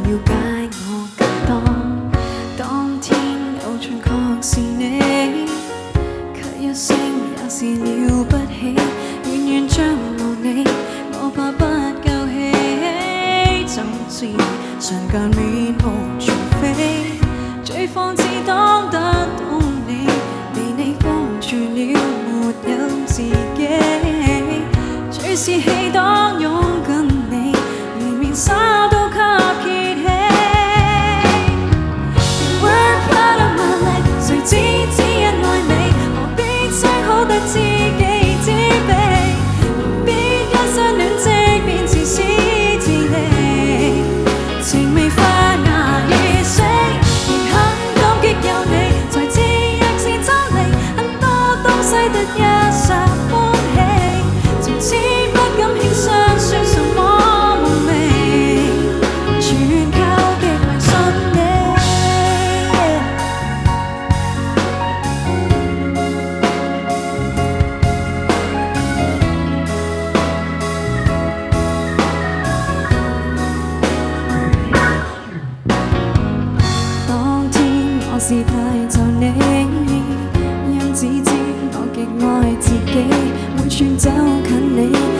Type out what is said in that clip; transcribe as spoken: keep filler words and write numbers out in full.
了解我更多。當天偶像確是你，卻一聲也是了不起，遠遠將我你，我怕不夠氣，就似常間面目全非，最放肆當得到你，被你封住了，沒有自己，最是氣當擁緊你，連面紗都給揭起。Work hard of my life， 誰知只因愛你，何必傷好得自己自卑，何必一相戀即變自私自利，情未發芽已死，仍很感激有你，才知若是抽離，很多東西得一剎歡喜，從此不敢輕相信什麼無名，全靠極迷信你。當天我是太就你，因只知我極愛自己，每寸走近你。